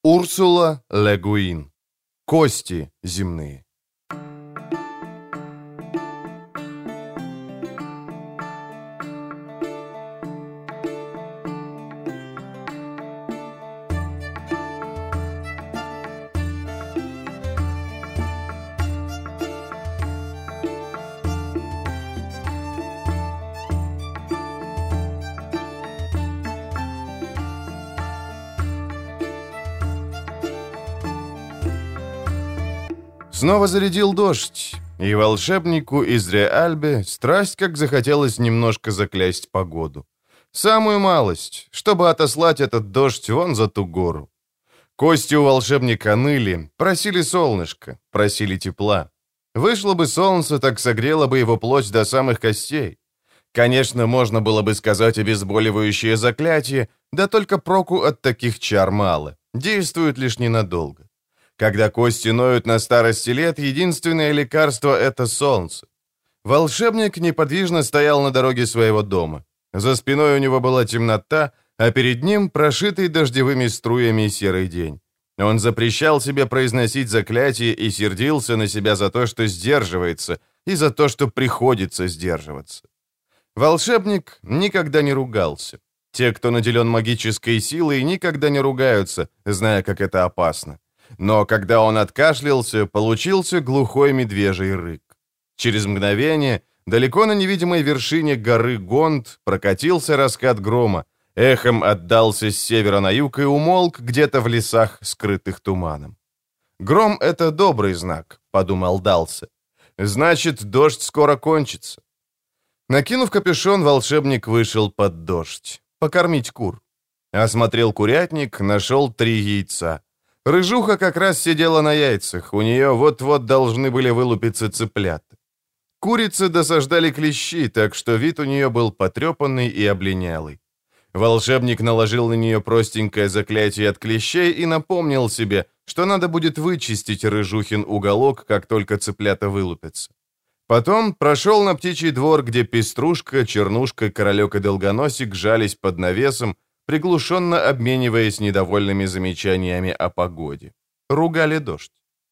Урсула Ле Гуин. Кости земные. Снова зарядил дождь, и волшебнику из Реальбе страсть как захотелось немножко заклясть погоду. Самую малость, чтобы отослать этот дождь вон за ту гору. Кости у волшебника ныли, просили солнышко, просили тепла. Вышло бы солнце, так согрело бы его плоть до самых костей. Конечно, можно было бы сказать обезболивающее заклятие, да только проку от таких чар мало, действуют лишь ненадолго. Когда кости ноют на старости лет, единственное лекарство — это солнце. Волшебник неподвижно стоял на дороге своего дома. За спиной у него была темнота, а перед ним прошитый дождевыми струями серый день. Он запрещал себе произносить заклятие и сердился на себя за то, что сдерживается, и за то, что приходится сдерживаться. Волшебник никогда не ругался. Те, кто наделен магической силой, никогда не ругаются, зная, как это опасно. Но когда он откашлялся, получился глухой медвежий рык. Через мгновение далеко на невидимой вершине горы Гонд прокатился раскат грома, эхом отдался с севера на юг и умолк где-то в лесах, скрытых туманом. «Гром — это добрый знак», — подумал Далсе. «Значит, дождь скоро кончится». Накинув капюшон, волшебник вышел под дождь. Покормить кур. Осмотрел курятник, нашел 3 яйца. Рыжуха как раз сидела на яйцах, у нее вот-вот должны были вылупиться цыплята. Курицы досаждали клещи, так что вид у нее был потрепанный и облинялый. Волшебник наложил на нее простенькое заклятие от клещей и напомнил себе, что надо будет вычистить рыжухин уголок, как только цыплята вылупятся. Потом прошел на птичий двор, где Пеструшка, Чернушка, Королек и Долгоносик жались под навесом, приглушенно обмениваясь недовольными замечаниями о погоде. Ругали дождь.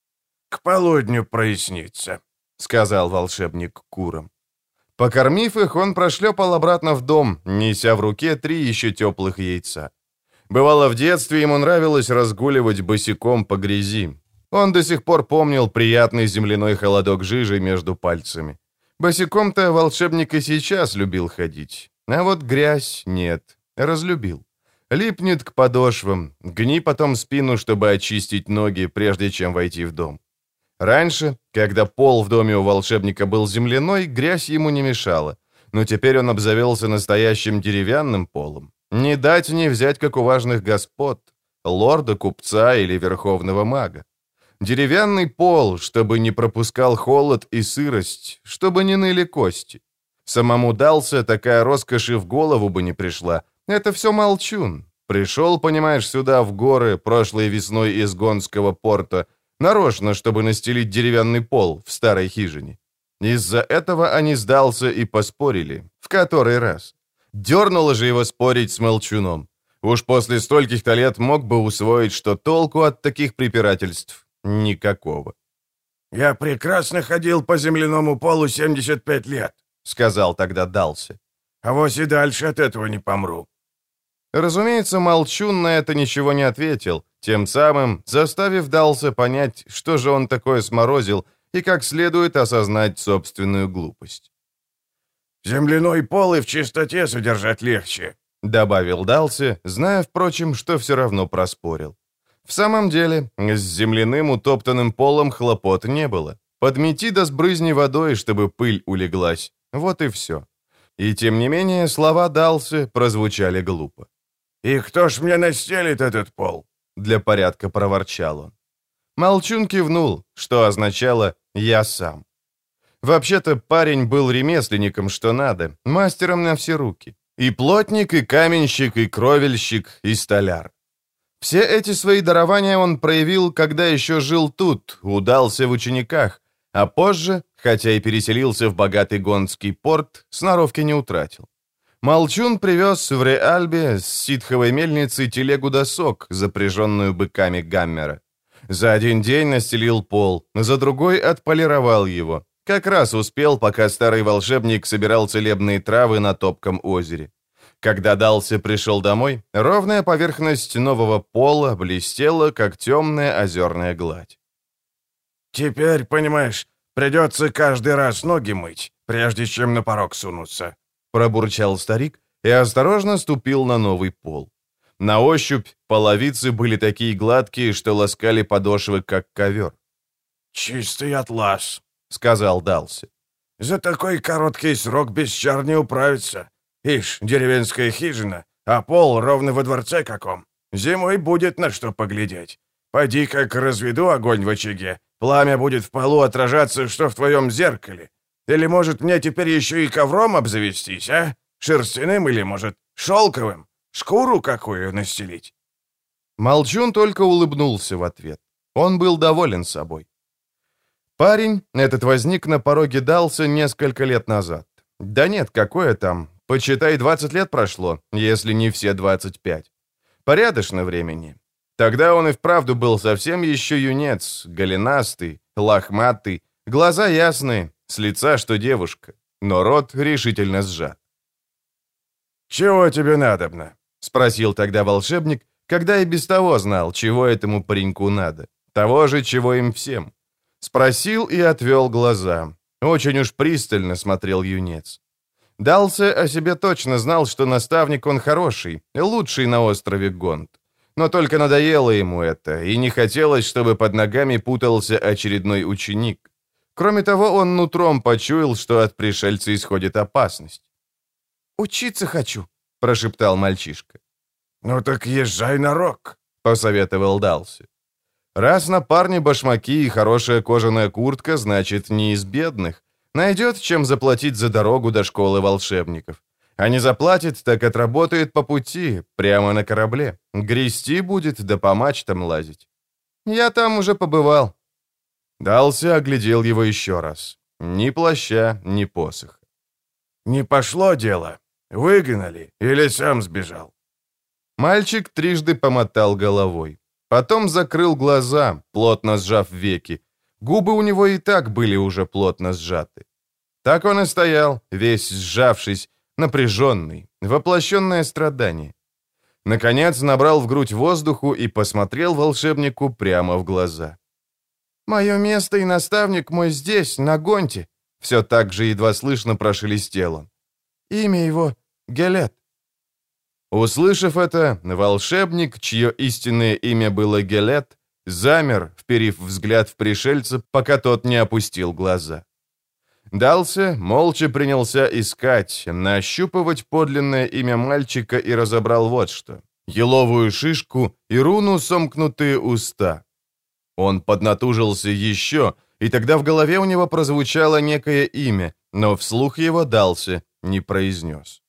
«К полудню прояснится», — сказал волшебник курам. Покормив их, он прошлепал обратно в дом, неся в руке 3 еще теплых яйца. Бывало, в детстве ему нравилось разгуливать босиком по грязи. Он до сих пор помнил приятный земляной холодок жижи между пальцами. Босиком-то волшебник и сейчас любил ходить. А вот грязь нет. Разлюбил. Липнет к подошвам, гни потом спину, чтобы очистить ноги, прежде чем войти в дом. Раньше, когда пол в доме у волшебника был земляной, грязь ему не мешала, но теперь он обзавелся настоящим деревянным полом. Не дать не взять, как у важных господ, лорда, купца или верховного мага. Деревянный пол, чтобы не пропускал холод и сырость, чтобы не ныли кости. Самому Далсе такая роскошь и в голову бы не пришла. Это все молчун. Пришел, понимаешь, сюда, в горы, прошлой весной из Гонского порта, нарочно, чтобы настелить деревянный пол в старой хижине. Из-за этого они с Далсе и поспорили. В который раз. Дернуло же его спорить с молчуном. Уж после стольких-то лет мог бы усвоить, что толку от таких препирательств никакого. «Я прекрасно ходил по земляному полу 75 лет», — сказал тогда Далсе. «А вось и дальше от этого не помру». Разумеется, молчун на это ничего не ответил, тем самым заставив Далсе понять, что же он такое сморозил, и как следует осознать собственную глупость. «Земляной пол и в чистоте содержать легче», — добавил Далсе, зная, впрочем, что все равно проспорил. В самом деле, с земляным утоптанным полом хлопот не было. Подмети да сбрызни водой, чтобы пыль улеглась. Вот и все. И тем не менее, слова Далсе прозвучали глупо. «И кто ж мне настелит этот пол?» — для порядка проворчал он. Молчун кивнул, что означало «я сам». Вообще-то парень был ремесленником, что надо, мастером на все руки. И плотник, и каменщик, и кровельщик, и столяр. Все эти свои дарования он проявил, когда еще жил тут, удался в учениках, а позже, хотя и переселился в богатый Гондский порт, сноровки не утратил. Молчун привез в Реальбе с ситховой мельницы телегу-досок, запряженную быками Гаммера. За один день настелил пол, за другой отполировал его. Как раз успел, пока старый волшебник собирал целебные травы на топком озере. Когда Далси пришел домой, ровная поверхность нового пола блестела, как темная озерная гладь. «Теперь, понимаешь, придется каждый раз ноги мыть, прежде чем на порог сунуться», — пробурчал старик и осторожно ступил на новый пол. На ощупь половицы были такие гладкие, что ласкали подошвы, как ковер. «Чистый атлас», — сказал Далси. «За такой короткий срок без чар не управиться. Ишь, деревенская хижина, а пол ровно во дворце каком. Зимой будет на что поглядеть. Пойди, как разведу огонь в очаге, пламя будет в полу отражаться, что в твоем зеркале. Или, может, мне теперь еще и ковром обзавестись, а? Шерстяным или, может, шелковым? Шкуру какую настелить?» Молчун только улыбнулся в ответ. Он был доволен собой. Парень этот возник на пороге Далса несколько лет назад. Да нет, какое там, почитай, 20 лет прошло, если не все 25. Порядочно времени. Тогда он и вправду был совсем еще юнец, голенастый, лохматый, глаза ясные, с лица что девушка, но рот решительно сжат. «Чего тебе надобно?» — спросил тогда волшебник, когда и без того знал, чего этому пареньку надо. Того же, чего им всем. Спросил и отвел глаза. Очень уж пристально смотрел юнец. Далсе о себе точно знал, что наставник он хороший, лучший на острове Гонд. Но только надоело ему это, и не хотелось, чтобы под ногами путался очередной ученик. Кроме того, он нутром почуял, что от пришельца исходит опасность. «Учиться хочу», — прошептал мальчишка. «Ну так езжай на рок», — посоветовал Далси. Раз на парне башмаки и хорошая кожаная куртка, значит, не из бедных. Найдет, чем заплатить за дорогу до школы волшебников. А не заплатит, так отработает по пути, прямо на корабле. Грести будет, да по мачтам лазить. Я там уже побывал. Далси оглядел его еще раз. Ни плаща, ни посоха. «Не пошло дело? Выгнали или сам сбежал?» Мальчик трижды помотал головой. Потом закрыл глаза, плотно сжав веки. Губы у него и так были уже плотно сжаты. Так он и стоял, весь сжавшись, напряженный, воплощенное страдание. Наконец набрал в грудь воздуху и посмотрел волшебнику прямо в глаза. «Мое место и наставник мой здесь, на Гонте», все так же едва слышно прошелестел он. «Имя его Гелет». Услышав это, волшебник, чье истинное имя было Гелет, замер, вперив взгляд в пришельца, пока тот не опустил глаза. Далси молча принялся искать, нащупывать подлинное имя мальчика и разобрал вот что. Еловую шишку и руну сомкнутые уста. Он поднатужился еще, и тогда в голове у него прозвучало некое имя, но вслух его Далси не произнес.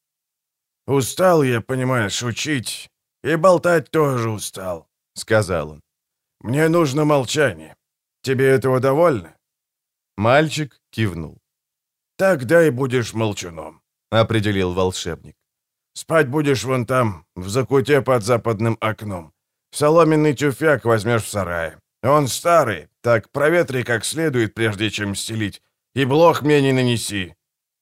«Устал я, понимаешь, учить, и болтать тоже устал», — сказал он. «Мне нужно молчание. Тебе этого довольно?» Мальчик кивнул. «Тогда и будешь молчуном», — определил волшебник. «Спать будешь вон там, в закуте под западным окном. Соломенный тюфяк возьмешь в сарае. Он старый, так проветри как следует, прежде чем стелить, и блох мне не нанеси».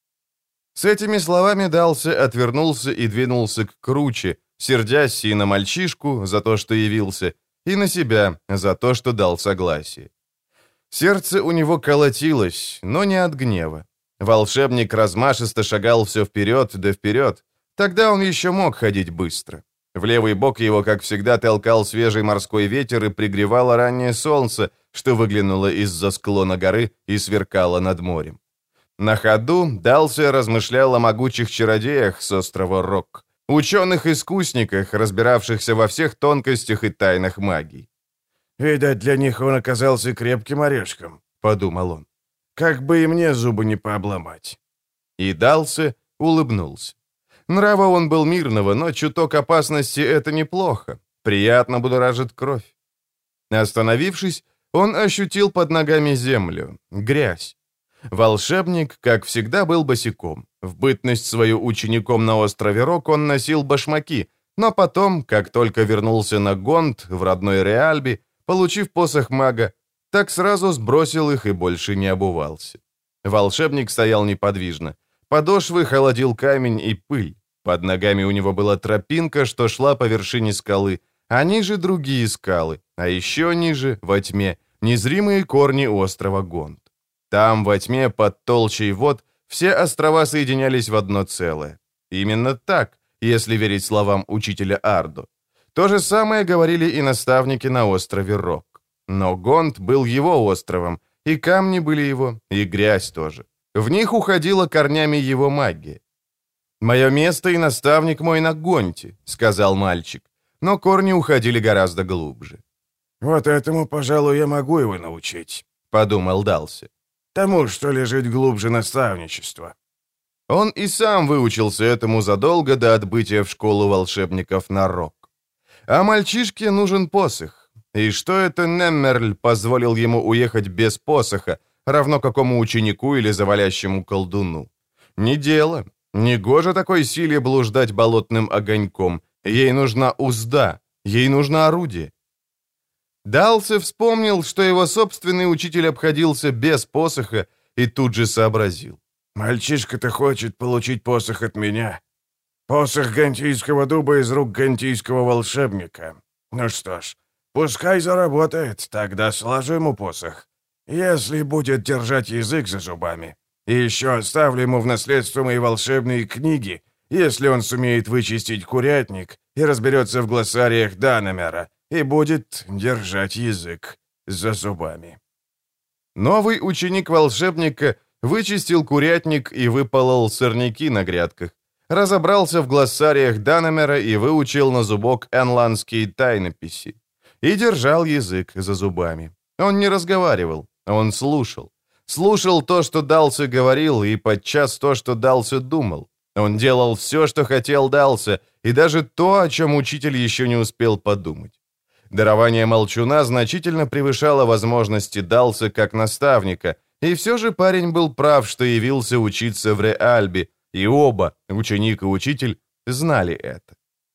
С этими словами Далси отвернулся и двинулся к круче, сердясь и на мальчишку за то, что явился, и на себя за то, что дал согласие. Сердце у него колотилось, но не от гнева. Волшебник размашисто шагал все вперед да вперед. Тогда он еще мог ходить быстро. В левый бок его, как всегда, толкал свежий морской ветер и пригревало раннее солнце, что выглянуло из-за склона горы и сверкало над морем. На ходу Далси размышлял о могучих чародеях с острова Рок, ученых-искусниках, разбиравшихся во всех тонкостях и тайнах магии. «Видать, для них он оказался крепким орешком», — подумал он. «Как бы и мне зубы не пообломать». И Далси улыбнулся. Нрава он был мирного, но чуток опасности — это неплохо. Приятно будоражит кровь. Остановившись, он ощутил под ногами землю, грязь. Волшебник, как всегда, был босиком. В бытность свою учеником на острове Рок он носил башмаки, но потом, как только вернулся на Гонд в родной Реальби, получив посох мага, так сразу сбросил их и больше не обувался. Волшебник стоял неподвижно. Подошвы холодил камень и пыль. Под ногами у него была тропинка, что шла по вершине скалы, а ниже другие скалы, а еще ниже, во тьме, незримые корни острова Гонд. Там, во тьме, под толщей вод, все острова соединялись в одно целое. Именно так, если верить словам учителя Ардо. То же самое говорили и наставники на острове Рок. Но Гонд был его островом, и камни были его, и грязь тоже. В них уходила корнями его магия. «Мое место и наставник мой на Гонте», — сказал мальчик, но корни уходили гораздо глубже. «Вот этому, пожалуй, я могу его научить», — подумал Далси. «Тому, что лежит глубже наставничества». Он и сам выучился этому задолго до отбытия в школу волшебников на Рок. А мальчишке нужен посох. И что это Неммерль позволил ему уехать без посоха, равно какому ученику или завалящему колдуну? Не дело. Негоже такой силе блуждать болотным огоньком. Ей нужна узда, ей нужно орудие. Далси вспомнил, что его собственный учитель обходился без посоха, и тут же сообразил. «Мальчишка-то хочет получить посох от меня. Посох гантийского дуба из рук гантийского волшебника. Ну что ж, пускай заработает, тогда сложу ему посох. Если будет держать язык за зубами. И еще оставлю ему в наследство мои волшебные книги, если он сумеет вычистить курятник и разберется в глоссариях Данамера, и будет держать язык за зубами». Новый ученик волшебника вычистил курятник и выполол сорняки на грядках, разобрался в глоссариях Данамера и выучил на зубок энландские тайнописи. И держал язык за зубами. Он не разговаривал, он слушал. Слушал то, что Далси говорил, и подчас то, что Далси думал. Он делал все, что хотел Далси, и даже то, о чем учитель еще не успел подумать. Дарование молчуна значительно превышало возможности Далси как наставника, и все же парень был прав, что явился учиться в Реальби, и оба, ученик и учитель, знали это.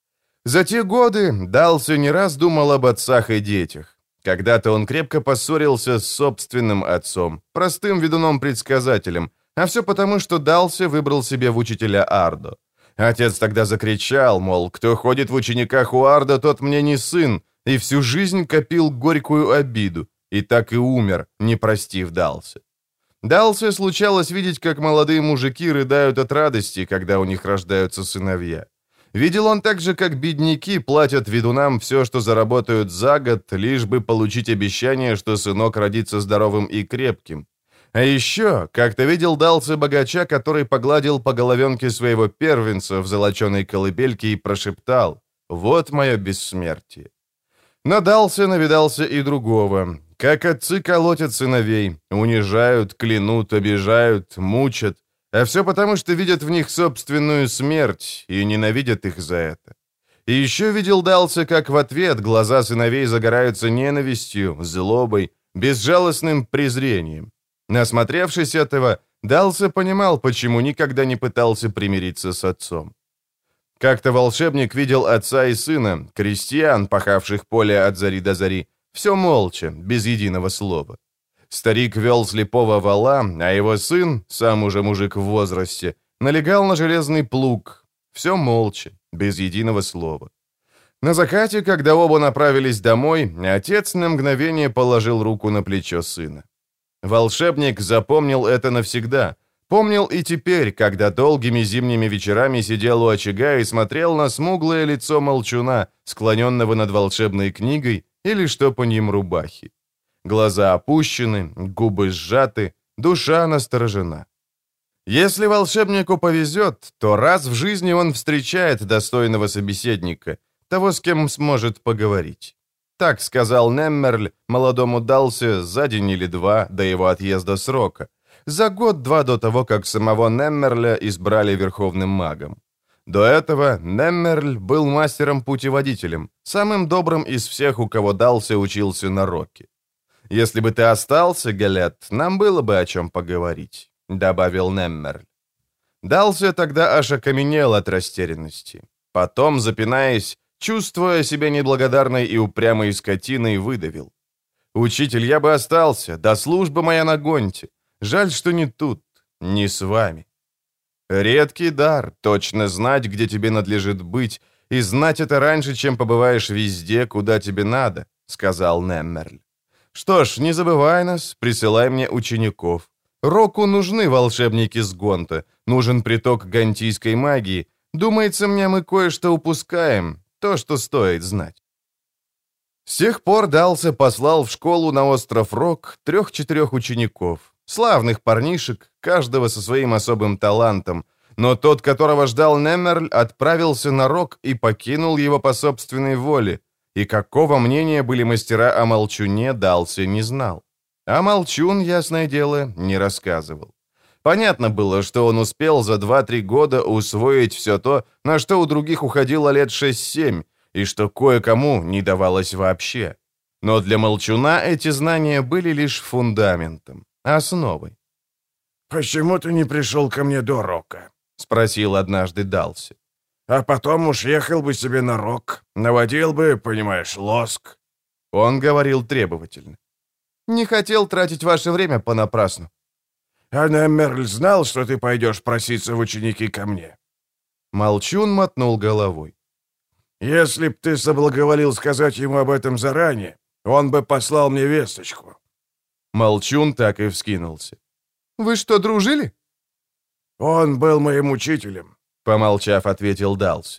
За те годы Далси не раз думал об отцах и детях. Когда-то он крепко поссорился с собственным отцом, простым ведуном-предсказателем, а все потому, что Далси выбрал себе в учителя Ардо. Отец тогда закричал, мол, кто ходит в учениках у Ардо, тот мне не сын, и всю жизнь копил горькую обиду, и так и умер, не простив Далси. Далси случалось видеть, как молодые мужики рыдают от радости, когда у них рождаются сыновья. Видел он также, как бедняки платят ведунам все, что заработают за год, лишь бы получить обещание, что сынок родится здоровым и крепким. А еще как-то видел Далси богача, который погладил по головенке своего первенца в золоченой колыбельке и прошептал: «Вот мое бессмертие». Но Далси навидался и другого. Как отцы колотят сыновей, унижают, клянут, обижают, мучат, а все потому, что видят в них собственную смерть и ненавидят их за это. И еще видел Далси, как в ответ глаза сыновей загораются ненавистью, злобой, безжалостным презрением. Насмотревшись этого, Далси понимал, почему никогда не пытался примириться с отцом. Как-то волшебник видел отца и сына, крестьян, пахавших поле от зари до зари, все молча, без единого слова. Старик вел слепого вола, а его сын, сам уже мужик в возрасте, налегал на железный плуг. Все молча, без единого слова. На закате, когда оба направились домой, отец на мгновение положил руку на плечо сына. Волшебник запомнил это навсегда. Помнил и теперь, когда долгими зимними вечерами сидел у очага и смотрел на смуглое лицо молчуна, склоненного над волшебной книгой или штопаньем рубахи. Глаза опущены, губы сжаты, душа насторожена. Если волшебнику повезет, то раз в жизни он встречает достойного собеседника, того, с кем сможет поговорить. Так сказал Неммерль молодому Далси за день или два до его отъезда с Рока, за год-два до того, как самого Неммерля избрали верховным магом. До этого Неммерль был мастером-путеводителем, самым добрым из всех, у кого Далси учился на Роке. «Если бы ты остался, Галет, нам было бы о чем поговорить», — добавил Неммерль. Дался тогда аж окаменел от растерянности. Потом, запинаясь, чувствуя себя неблагодарной и упрямой скотиной, выдавил. «Учитель, я бы остался, да служба моя на гонте. Жаль, что не тут, не с вами». Редкий дар — точно знать, где тебе надлежит быть, и знать это раньше, чем побываешь везде, куда тебе надо, — сказал Неммерль. Что ж, не забывай нас, присылай мне учеников. Року нужны волшебники с Гонта, нужен приток гантийской магии. Думается мне, мы кое-что упускаем, то, что стоит знать. С тех пор Дался послал в школу на остров Рок 3-4 учеников, славных парнишек, каждого со своим особым талантом, но тот, которого ждал Неммерль, отправился на Рок и покинул его по собственной воле, и какого мнения были мастера о Молчуне, Дался не знал. А Молчун, ясное дело, не рассказывал. Понятно было, что он успел за 2-3 года усвоить все то, на что у других уходило лет 6-7, и что кое-кому не давалось вообще. Но для Молчуна эти знания были лишь фундаментом, основой. «Почему ты не пришел ко мне до Рока?» — спросил однажды Дался. «А потом уж ехал бы себе на Рок, наводил бы, понимаешь, лоск». Он говорил требовательно. «Не хотел тратить ваше время понапрасну». «А Неммерль знал, что ты пойдешь проситься в ученики ко мне?» Молчун мотнул головой. «Если б ты соблаговолил сказать ему об этом заранее, он бы послал мне весточку». Молчун так и вскинулся. «Вы что, дружили?» «Он был моим учителем», — помолчав, ответил Дался.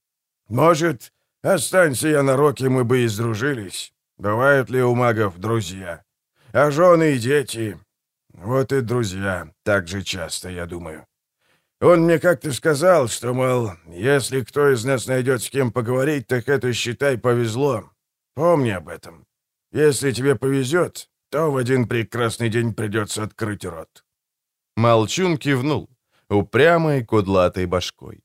«Может, останься я на Роке, мы бы и сдружились. Бывают ли у магов друзья? А жены и дети? Вот и друзья, так же часто, я думаю. Он мне как-то сказал, что, мол, если кто из нас найдет с кем поговорить, так это, считай, повезло. Помни об этом. Если тебе повезет, то в один прекрасный день придется открыть рот». Молчун кивнул, упрямой кудлатой башкой.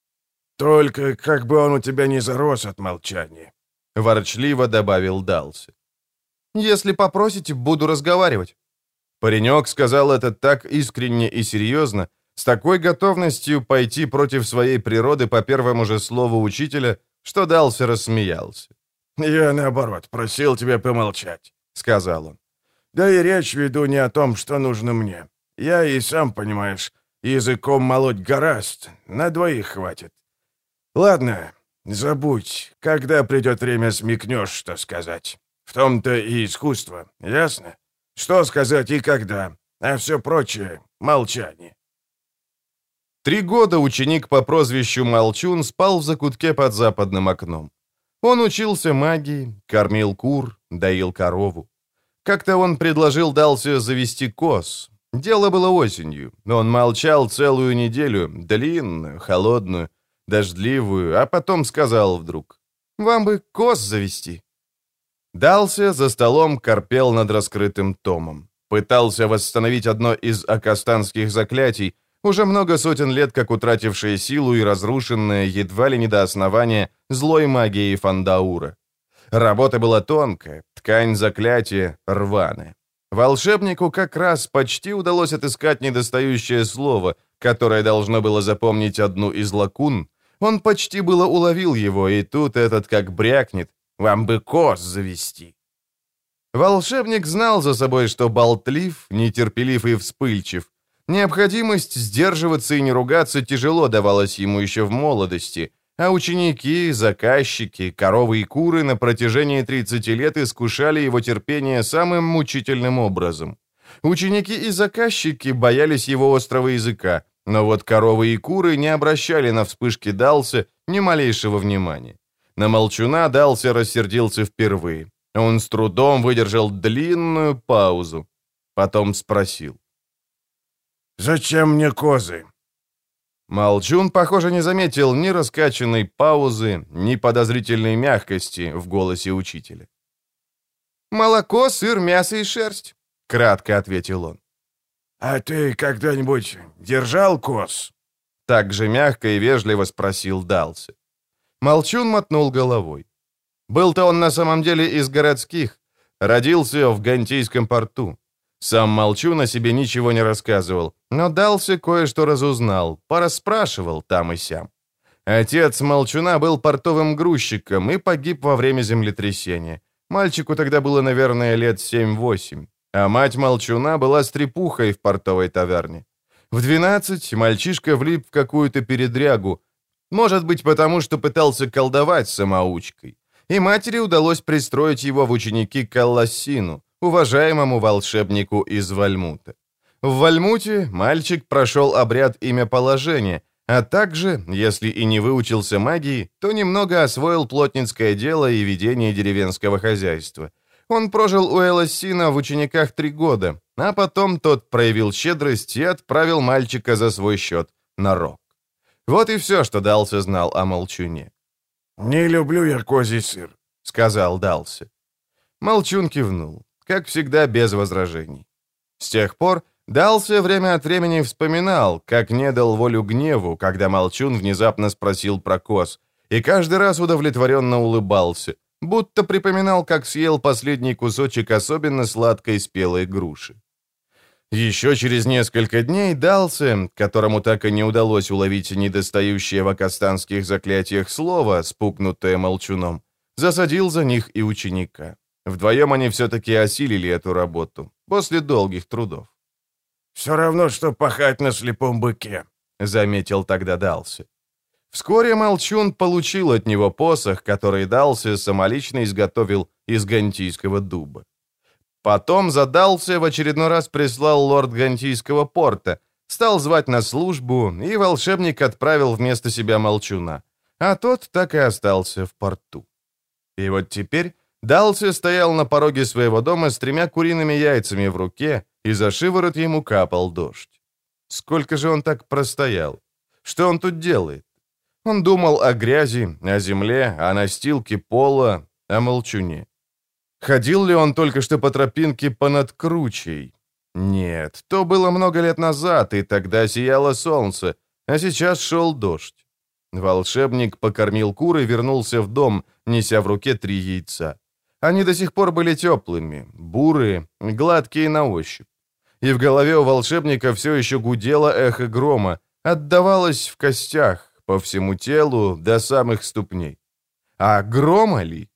«Только как бы он у тебя не зарос от молчания», — ворчливо добавил Дался. «Если попросите, буду разговаривать». Паренек сказал это так искренне и серьезно, с такой готовностью пойти против своей природы по первому же слову учителя, что Дался рассмеялся. «Я, наоборот, просил тебя помолчать», — сказал он. «Да и речь веду не о том, что нужно мне. Я и сам, понимаешь, языком молоть гораст, на двоих хватит. Ладно, забудь, когда придет время, смекнешь, что сказать. В том-то и искусство, ясно? Что сказать и когда, а все прочее — молчание». 3 года ученик по прозвищу Молчун спал в закутке под западным окном. Он учился магии, кормил кур, доил корову. Как-то он предложил Дался завести коз. Дело было осенью, но он молчал целую неделю, длинную, холодную, дождливую, а потом сказал вдруг: «Вам бы коз завести». Дался за столом корпел над раскрытым томом. Пытался восстановить одно из акастанских заклятий, уже много сотен лет как утратившее силу и разрушенное едва ли не до основания злой магией Фандаура. Работа была тонкая, ткань заклятия рваная. Волшебнику как раз почти удалось отыскать недостающее слово, которое должно было запомнить одну из лакун. Он почти было уловил его, и тут этот как брякнет: «Вам бы коз завести». Волшебник знал за собой, что болтлив, нетерпелив и вспыльчив. Необходимость сдерживаться и не ругаться тяжело давалась ему еще в молодости, а ученики, заказчики, коровы и куры на протяжении 30 лет искушали его терпение самым мучительным образом. Ученики и заказчики боялись его острого языка, но вот коровы и куры не обращали на вспышки Дался ни малейшего внимания. На Молчуна Дался рассердился впервые. Он с трудом выдержал длинную паузу. Потом спросил: «Зачем мне козы?» Молчун, похоже, не заметил ни раскачанной паузы, ни подозрительной мягкости в голосе учителя. «Молоко, сыр, мясо и шерсть», — кратко ответил он. «А ты когда-нибудь держал коз?» Так же мягко и вежливо спросил Дался. Молчун мотнул головой. Был-то он на самом деле из городских, родился в Гантийском порту. Сам Молчун о себе ничего не рассказывал, но Дался кое-что разузнал, порасспрашивал там и сям. Отец Молчуна был портовым грузчиком и погиб во время землетрясения. Мальчику тогда было, наверное, лет 7-8, а мать Молчуна была стрепухой в портовой таверне. В 12 мальчишка влип в какую-то передрягу, может быть, потому что пытался колдовать самоучкой, и матери удалось пристроить его в ученики к Алласину, уважаемому волшебнику из Вальмута. В Вальмуте мальчик прошел обряд имяположения, а также, если и не выучился магии, то немного освоил плотницкое дело и ведение деревенского хозяйства. Он прожил у Элассина в учениках 3 года, а потом тот проявил щедрость и отправил мальчика за свой счет на Рок. Вот и все, что Дался знал о Молчуне. «Не люблю я козий сыр», — сказал Дался. Молчун кивнул, как всегда, без возражений. С тех пор Дался время от времени вспоминал, как не дал волю гневу, когда Молчун внезапно спросил про коз, и каждый раз удовлетворенно улыбался, будто припоминал, как съел последний кусочек особенно сладкой спелой груши. Еще через несколько дней Дался, которому так и не удалось уловить недостающее в акастанских заклятиях слово, спугнутое Молчуном, засадил за них и ученика. Вдвоем они все-таки осилили эту работу, после долгих трудов. «Все равно, что пахать на слепом быке», — заметил тогда Дался. Вскоре Молчун получил от него посох, который Дался самолично изготовил из гантийского дуба. Потом задался, в очередной раз прислал лорд Гантийского порта, стал звать на службу, и волшебник отправил вместо себя Молчуна, а тот так и остался в порту. И вот теперь Дался стоял на пороге своего дома с 3 куриными яйцами в руке, и за шиворот ему капал дождь. Сколько же он так простоял? Что он тут делает? Он думал о грязи, о земле, о настилке пола, о Молчуне. Ходил ли он только что по тропинке понад кручей? Нет, то было много лет назад, и тогда сияло солнце, а сейчас шел дождь. Волшебник покормил кур и вернулся в дом, неся в руке 3 яйца. Они до сих пор были теплыми, бурые, гладкие на ощупь. И в голове у волшебника все еще гудело эхо грома, отдавалось в костях, по всему телу, до самых ступней. А грома ли?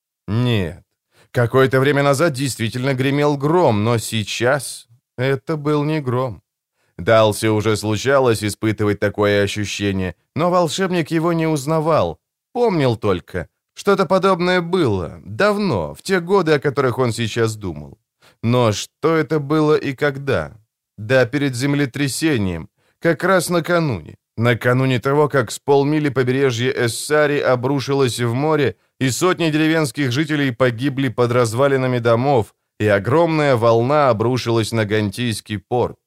Нет. Какое-то время назад действительно гремел гром, но сейчас это был не гром. Дался уже случалось испытывать такое ощущение, но волшебник его не узнавал. Помнил только, что-то подобное было, давно, в те годы, о которых он сейчас думал. Но что это было и когда? Да, перед землетрясением, как раз накануне. Накануне того, как с полмили побережья Эссари обрушилось в море, и сотни деревенских жителей погибли под развалинами домов, и огромная волна обрушилась на Гантийский порт.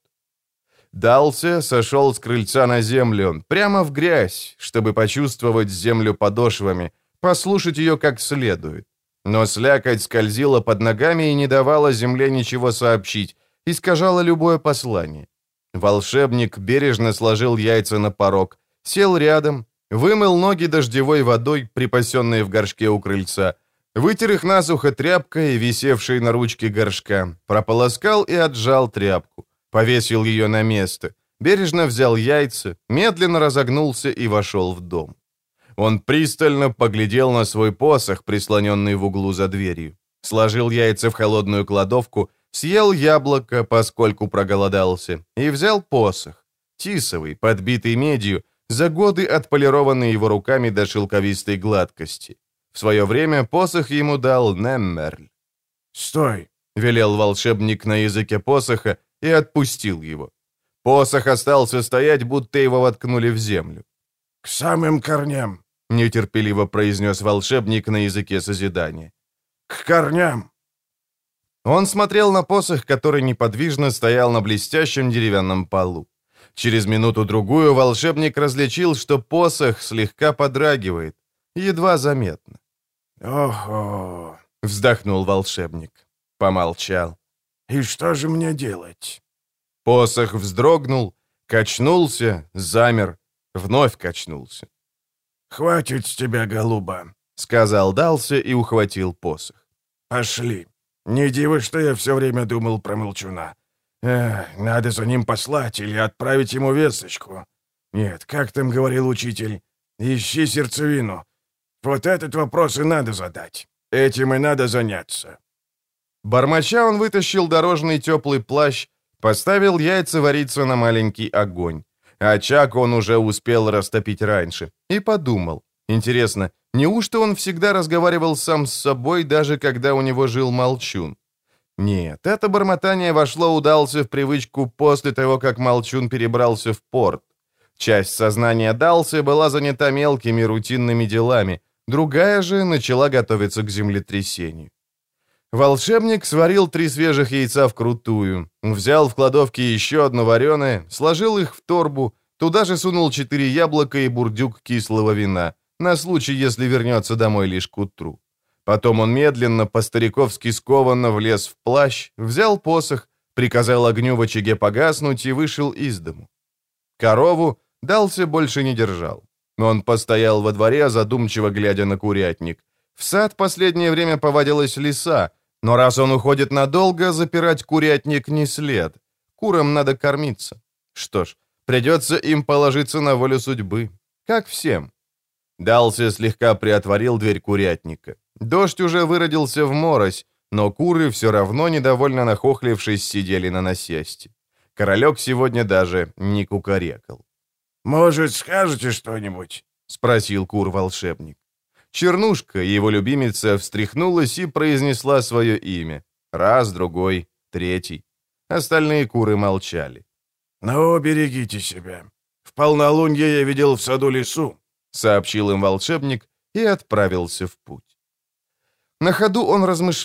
Дался сошел с крыльца на землю, прямо в грязь, чтобы почувствовать землю подошвами, послушать ее как следует. Но слякоть скользила под ногами и не давала земле ничего сообщить, искажала любое послание. Волшебник бережно сложил яйца на порог, сел рядом, вымыл ноги дождевой водой, припасенной в горшке у крыльца, вытер их насухо тряпкой, висевшей на ручке горшка, прополоскал и отжал тряпку, повесил ее на место, бережно взял яйца, медленно разогнулся и вошел в дом. Он пристально поглядел на свой посох, прислоненный в углу за дверью, сложил яйца в холодную кладовку, съел яблоко, поскольку проголодался, и взял посох, тисовый, подбитый медью, за годы отполированный его руками до шелковистой гладкости. В свое время посох ему дал Неммерль. «Стой!» — велел волшебник на языке посоха и отпустил его. Посох остался стоять, будто его воткнули в землю. «К самым корням!» — нетерпеливо произнес волшебник на языке созидания. «К корням!» Он смотрел на посох, который неподвижно стоял на блестящем деревянном полу. Через минуту-другую волшебник различил, что посох слегка подрагивает, едва заметно. «Ого!» — вздохнул волшебник. Помолчал. «И что же мне делать?» Посох вздрогнул, качнулся, замер, вновь качнулся. «Хватит с тебя, голуба», — сказал Дался и ухватил посох. «Пошли». Не диво, что я все время думал про молчуна. Надо за ним послать или отправить ему весточку. Нет, как там говорил учитель, ищи сердцевину. Вот этот вопрос и надо задать. Этим и надо заняться». Бормоча он вытащил дорожный теплый плащ, поставил яйца вариться на маленький огонь. Очаг он уже успел растопить раньше. И подумал. Интересно, неужто он всегда разговаривал сам с собой, даже когда у него жил Молчун? Нет, это бормотание вошло удался в привычку после того, как Молчун перебрался в порт. Часть сознания Далси была занята мелкими рутинными делами, другая же начала готовиться к землетрясению. Волшебник сварил 3 свежих яйца вкрутую, взял в кладовке еще одно вареное, сложил их в торбу, туда же сунул 4 яблока и бурдюк кислого вина, на случай, если вернется домой лишь к утру. Потом он медленно, по-стариковски скованно влез в плащ, взял посох, приказал огню в очаге погаснуть и вышел из дому. Корову Далси больше не держал. Он постоял во дворе, задумчиво глядя на курятник. В сад последнее время повадилась лиса, но раз он уходит надолго, запирать курятник не след. Курам надо кормиться. Что ж, придется им положиться на волю судьбы. Как всем. Далси слегка приотворил дверь курятника. Дождь уже выродился в морось, но куры все равно, недовольно нахохлившись, сидели на насесте. Королек сегодня даже не кукарекал. «Может, скажете что-нибудь?» — спросил кур-волшебник. Чернушка, его любимица, встряхнулась и произнесла свое имя. Раз, другой, третий. Остальные куры молчали. «Ну, берегите себя. В полнолуние я видел в саду лису», — сообщил им волшебник и отправился в путь. На ходу он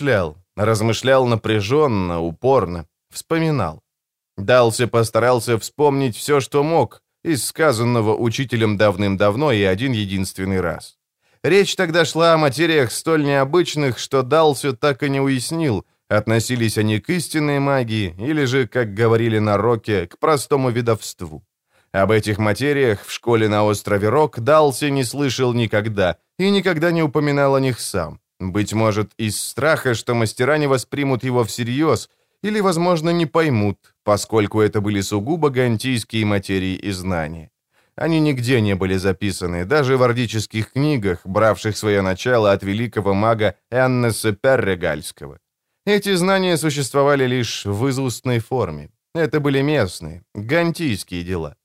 размышлял напряженно, упорно, вспоминал. Далси постарался вспомнить все, что мог, из сказанного учителем давным-давно и один-единственный раз. Речь тогда шла о материях столь необычных, что Далси так и не уяснил, относились они к истинной магии или же, как говорили на Роке, к простому ведовству. Об этих материях в школе на острове Рок Далси не слышал никогда и никогда не упоминал о них сам. Быть может, из страха, что мастера не воспримут его всерьез, или, возможно, не поймут, поскольку это были сугубо гантийские материи и знания. Они нигде не были записаны, даже в ордических книгах, бравших свое начало от великого мага Эннеса Перрегальского. Эти знания существовали лишь в изустной форме. Это были местные, гантийские дела.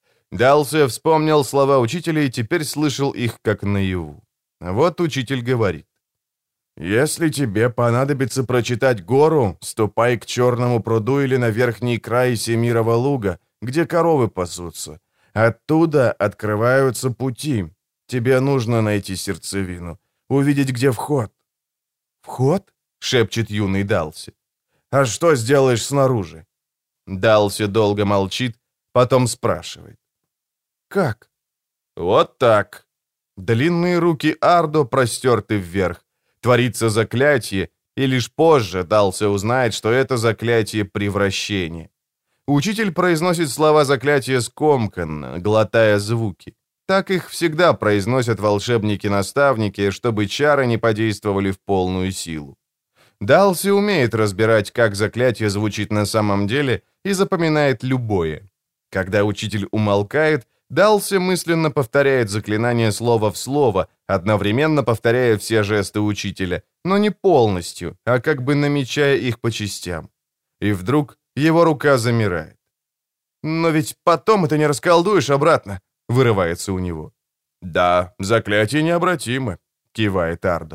Далси вспомнил слова учителя и теперь слышал их как наяву. Вот учитель говорит. «Если тебе понадобится прочитать гору, ступай к Черному пруду или на верхний край Семирова луга, где коровы пасутся. Оттуда открываются пути. Тебе нужно найти сердцевину, увидеть, где вход». «Вход?» — шепчет юный Далси. «А что сделаешь снаружи?» Далси долго молчит, потом спрашивает. «Как?» «Вот так». Длинные руки Ардо простерты вверх. Творится заклятие, и лишь позже Далси узнает, что это заклятие превращения. Учитель произносит слова заклятия скомканно, глотая звуки. Так их всегда произносят волшебники-наставники, чтобы чары не подействовали в полную силу. Далси умеет разбирать, как заклятие звучит на самом деле, и запоминает любое. Когда учитель умолкает, Далси мысленно повторяет заклинание слово в слово, одновременно повторяя все жесты учителя, но не полностью, а как бы намечая их по частям. И вдруг его рука замирает. «Но ведь потом это не расколдуешь обратно», — вырывается у него. «Да, заклятие необратимо», — кивает Ардо.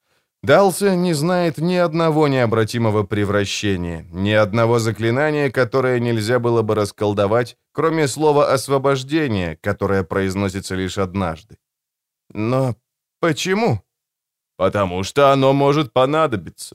Далси не знает ни одного необратимого превращения, ни одного заклинания, которое нельзя было бы расколдовать, кроме слова «освобождение», которое произносится лишь однажды. Но почему? Потому что оно может понадобиться.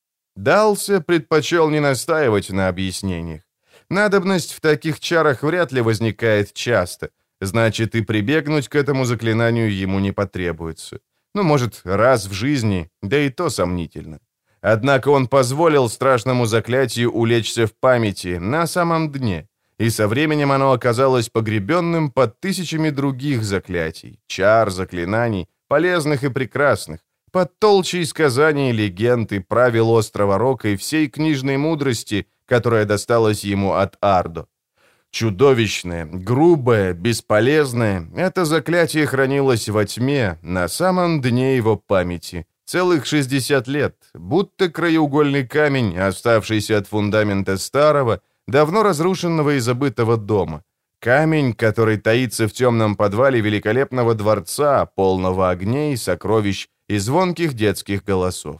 Далси предпочел не настаивать на объяснениях. Надобность в таких чарах вряд ли возникает часто, значит, и прибегнуть к этому заклинанию ему не потребуется. Ну, может, раз в жизни, да и то сомнительно. Однако он позволил страшному заклятию улечься в памяти на самом дне, и со временем оно оказалось погребенным под тысячами других заклятий, чар, заклинаний, полезных и прекрасных, под толщей сказаний, легенд и правил острова Рока и всей книжной мудрости, которая досталась ему от Ардо. Чудовищное, грубое, бесполезное, это заклятие хранилось во тьме, на самом дне его памяти. Целых 60 лет, будто краеугольный камень, оставшийся от фундамента старого, давно разрушенного и забытого дома. Камень, который таится в темном подвале великолепного дворца, полного огней, сокровищ и звонких детских голосов.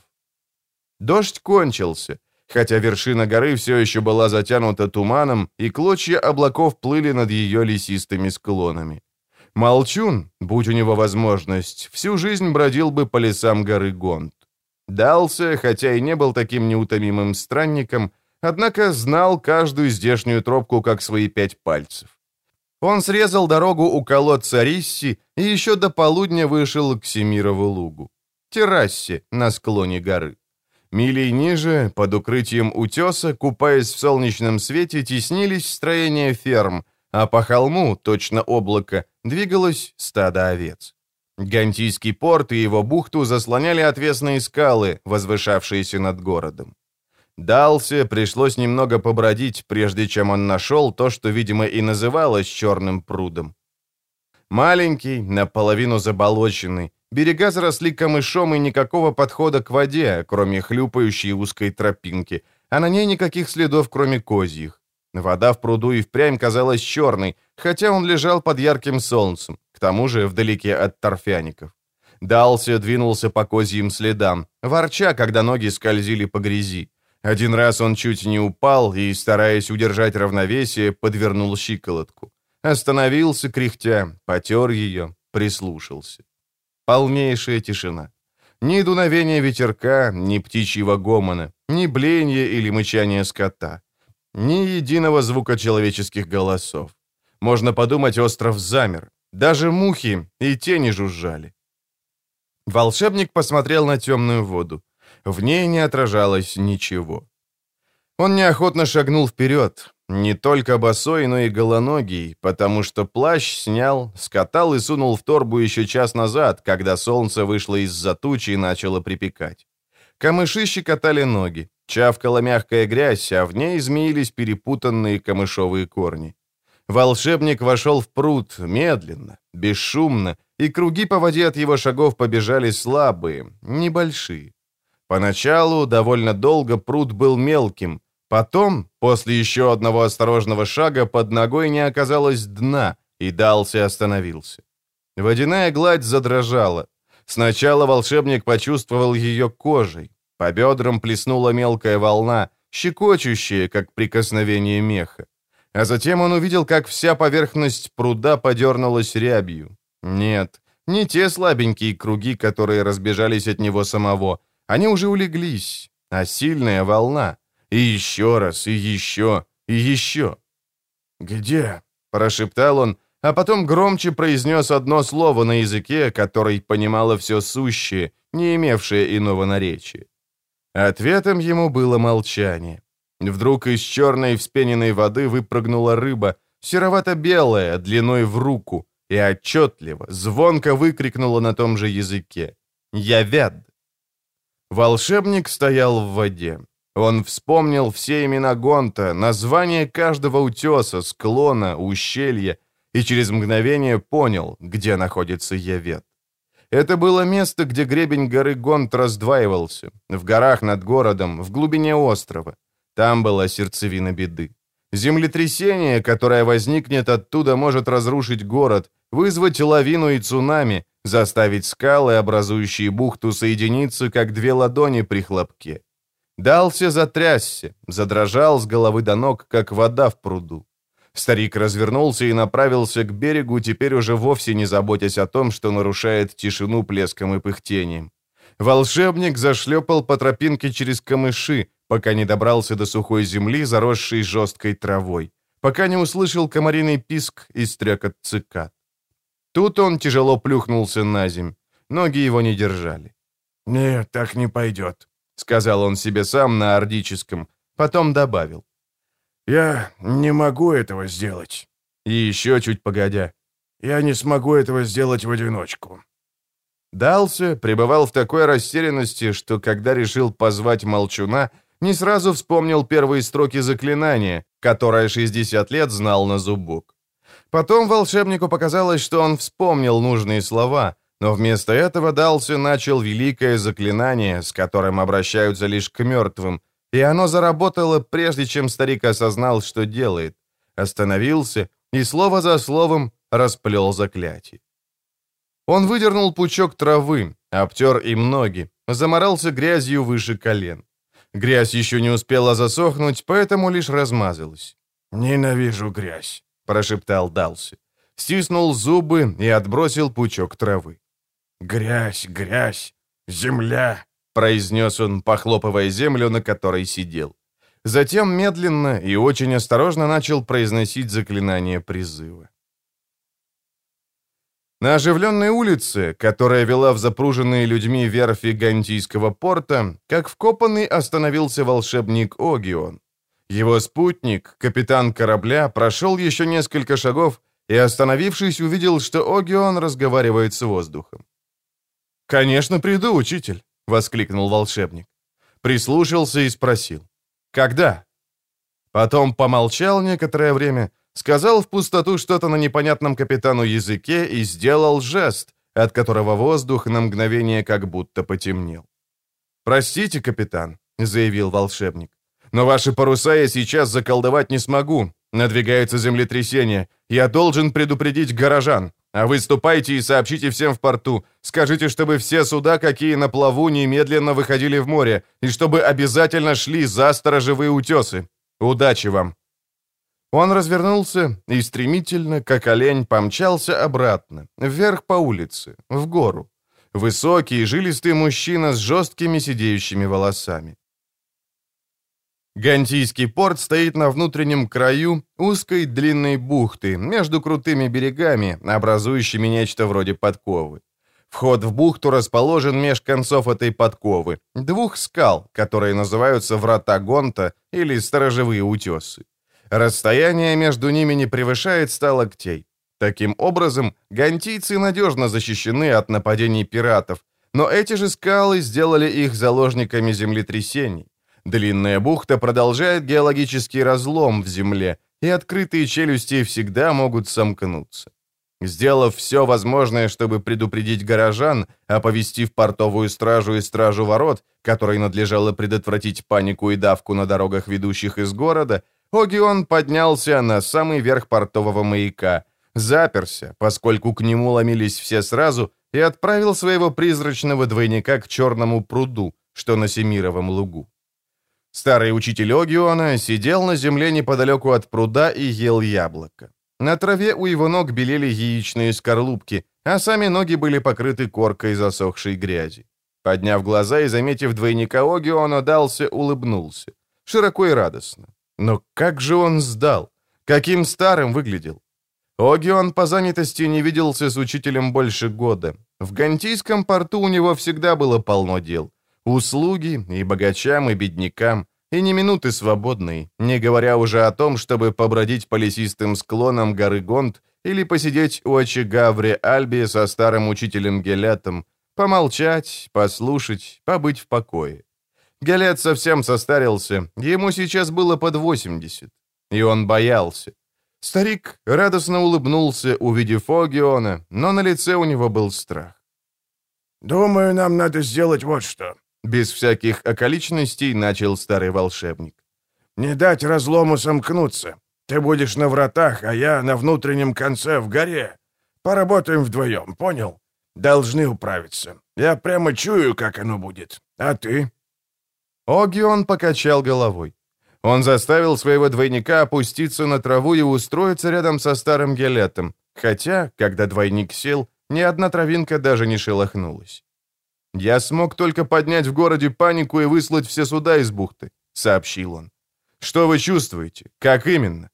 Дождь кончился, хотя вершина горы все еще была затянута туманом, и клочья облаков плыли над ее лесистыми склонами. Молчун, будь у него возможность, всю жизнь бродил бы по лесам горы Гонд. Дался, хотя и не был таким неутомимым странником, однако знал каждую здешнюю тропку как свои 5 пальцев. Он срезал дорогу у колодца Рисси и еще до полудня вышел к Семирову лугу, террасе на склоне горы. Милей ниже, под укрытием утеса, купаясь в солнечном свете, теснились строения ферм, а по холму, точно облако, двигалось стадо овец. Гантийский порт и его бухту заслоняли отвесные скалы, возвышавшиеся над городом. Далсе пришлось немного побродить, прежде чем он нашел то, что, видимо, и называлось Черным прудом. Маленький, наполовину заболоченный, берега заросли камышом и никакого подхода к воде, кроме хлюпающей узкой тропинки, а на ней никаких следов, кроме козьих. Вода в пруду и впрямь казалась черной, хотя он лежал под ярким солнцем, к тому же вдалеке от торфяников. Дался двинулся по козьим следам, ворча, когда ноги скользили по грязи. Один раз он чуть не упал и, стараясь удержать равновесие, подвернул щиколотку. Остановился, кряхтя, потер ее, прислушался. Полнейшая тишина. Ни дуновения ветерка, ни птичьего гомона, ни блеяния или мычания скота. Ни единого звука человеческих голосов. Можно подумать, остров замер. Даже мухи и тени жужжали. Волшебник посмотрел на темную воду. В ней не отражалось ничего. Он неохотно шагнул вперед, не только босой, но и голоногий, потому что плащ снял, скатал и сунул в торбу еще час назад, когда солнце вышло из-за тучи и начало припекать. Камыши щекотали ноги, чавкала мягкая грязь, а в ней змеились перепутанные камышовые корни. Волшебник вошел в пруд медленно, бесшумно, и круги по воде от его шагов побежали слабые, небольшие. Поначалу, довольно долго, пруд был мелким. Потом, после еще одного осторожного шага, под ногой не оказалось дна, и Далси остановился. Водяная гладь задрожала. Сначала волшебник почувствовал ее кожей. По бедрам плеснула мелкая волна, щекочущая, как прикосновение меха. А затем он увидел, как вся поверхность пруда подернулась рябью. Нет, не те слабенькие круги, которые разбежались от него самого. Они уже улеглись, а сильная волна. И еще раз, и еще, и еще. «Где?» – прошептал он, а потом громче произнес одно слово на языке, который понимало все сущее, не имевшее иного наречия. Ответом ему было молчание. Вдруг из черной вспененной воды выпрыгнула рыба, серовато-белая, длиной в руку, и отчетливо, звонко выкрикнула на том же языке: «Явяд!». Волшебник стоял в воде. Он вспомнил все имена Гонта, название каждого утеса, склона, ущелья, и через мгновение понял, где находится Явед. Это было место, где гребень горы Гонт раздваивался, в горах над городом, в глубине острова. Там была сердцевина беды. Землетрясение, которое возникнет оттуда, может разрушить город, вызвать лавину и цунами, заставить скалы, образующие бухту, соединиться, как две ладони при хлопке. Дался затрясся, задрожал с головы до ног, как вода в пруду. Старик развернулся и направился к берегу, теперь уже вовсе не заботясь о том, что нарушает тишину плеском и пыхтением. Волшебник зашлепал по тропинке через камыши, пока не добрался до сухой земли, заросшей жесткой травой, пока не услышал комариный писк и стрекот цикад. Тут он тяжело плюхнулся на земь. Ноги его не держали. «Нет, так не пойдет», — сказал он себе сам на ордическом, потом добавил. «Я не могу этого сделать». И еще чуть погодя. «Я не смогу этого сделать в одиночку». Далси пребывал в такой растерянности, что когда решил позвать молчуна, не сразу вспомнил первые строки заклинания, которое 60 лет знал на зубок. Потом волшебнику показалось, что он вспомнил нужные слова, но вместо этого Далси начал великое заклинание, с которым обращаются лишь к мертвым, и оно заработало, прежде чем старик осознал, что делает. Остановился и слово за словом расплел заклятие. Он выдернул пучок травы, обтер им ноги, заморался грязью выше колен. Грязь еще не успела засохнуть, поэтому лишь размазалась. «Ненавижу грязь», — прошептал Далси. Стиснул зубы и отбросил пучок травы. «Грязь, грязь, земля», — произнес он, похлопывая землю, на которой сидел. Затем медленно и очень осторожно начал произносить заклинание призыва. На оживленной улице, которая вела в запруженные людьми верфи Гантийского порта, как вкопанный остановился волшебник Огион. Его спутник, капитан корабля, прошел еще несколько шагов и, остановившись, увидел, что Огион разговаривает с воздухом. «Конечно, приду, учитель!» — воскликнул волшебник. Прислушался и спросил. «Когда?» Потом помолчал некоторое время, сказал в пустоту что-то на непонятном капитану языке и сделал жест, от которого воздух на мгновение как будто потемнел. «Простите, капитан», — заявил волшебник, «но ваши паруса я сейчас заколдовать не смогу. Надвигается землетрясение. Я должен предупредить горожан. А вы ступайте и сообщите всем в порту. Скажите, чтобы все суда, какие на плаву, немедленно выходили в море, и чтобы обязательно шли за сторожевые утесы. Удачи вам!» Он развернулся и стремительно, как олень, помчался обратно, вверх по улице, в гору. Высокий, жилистый мужчина с жесткими сидеющими волосами. Гантийский порт стоит на внутреннем краю узкой длинной бухты между крутыми берегами, образующими нечто вроде подковы. Вход в бухту расположен меж концов этой подковы, двух скал, которые называются Врата Гонта или Сторожевые утесы. Расстояние между ними не превышает 100 локтей. Таким образом, гантийцы надежно защищены от нападений пиратов, но эти же скалы сделали их заложниками землетрясений. Длинная бухта продолжает геологический разлом в земле, и открытые челюсти всегда могут сомкнуться. Сделав все возможное, чтобы предупредить горожан, оповестив портовую стражу и стражу ворот, которой надлежало предотвратить панику и давку на дорогах, ведущих из города, Огион поднялся на самый верх портового маяка, заперся, поскольку к нему ломились все сразу, и отправил своего призрачного двойника к черному пруду, что на Семировом лугу. Старый учитель Огиона сидел на земле неподалеку от пруда и ел яблоко. На траве у его ног белели яичные скорлупки, а сами ноги были покрыты коркой засохшей грязи. Подняв глаза и заметив двойника Огиона, Далси улыбнулся. Широко и радостно. Но как же он сдал? Каким старым выглядел? Огион по занятости не виделся с учителем больше года. В Гантийском порту у него всегда было полно дел. Услуги и богачам, и беднякам, и ни минуты свободной, не говоря уже о том, чтобы побродить по лесистым склонам горы Гонт или посидеть у очага в Ре-Альбе со старым учителем Гелетом, помолчать, послушать, побыть в покое. Гелет совсем состарился, ему сейчас было под 80, и он боялся. Старик радостно улыбнулся, увидев Огиона, но на лице у него был страх. «Думаю, нам надо сделать вот что». Без всяких околичностей начал старый волшебник. «Не дать разлому сомкнуться. Ты будешь на вратах, а я на внутреннем конце в горе. Поработаем вдвоем, понял? Должны управиться. Я прямо чую, как оно будет. А ты?» Огион покачал головой. Он заставил своего двойника опуститься на траву и устроиться рядом со старым Гелетом, хотя, когда двойник сел, ни одна травинка даже не шелохнулась. «Я смог только поднять в городе панику и выслать все суда из бухты», — сообщил он. «Что вы чувствуете? Как именно?»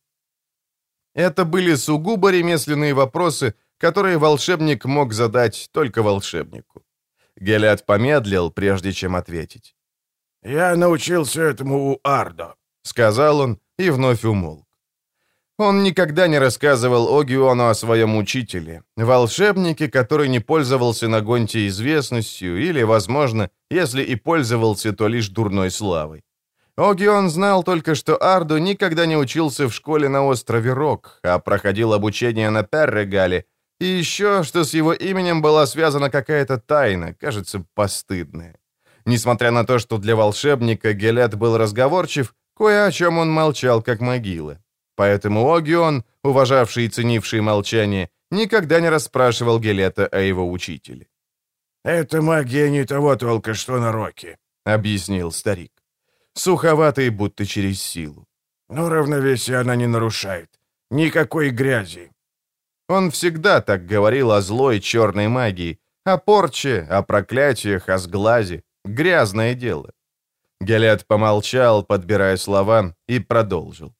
Это были сугубо ремесленные вопросы, которые волшебник мог задать только волшебнику. Гелет помедлил, прежде чем ответить. «Я научился этому у Ардо», — сказал он и вновь умолк. Он никогда не рассказывал Огиону о своем учителе, волшебнике, который не пользовался на Гонте известностью или, возможно, если и пользовался, то лишь дурной славой. Огион знал только, что Арду никогда не учился в школе на острове Рок, а проходил обучение на Перрегале, и еще, что с его именем была связана какая-то тайна, кажется, постыдная. Несмотря на то, что для волшебника Гелет был разговорчив, кое о чем он молчал, как могила. Поэтому Огион, уважавший и ценивший молчание, никогда не расспрашивал Гелета о его учителе. «Это магия не того толка, что на Роке», — объяснил старик. Суховатый, будто через силу. «Но равновесие она не нарушает. Никакой грязи». Он всегда так говорил о злой черной магии, о порче, о проклятиях, о сглазе. Грязное дело. Гелет помолчал, подбирая слова, и продолжил.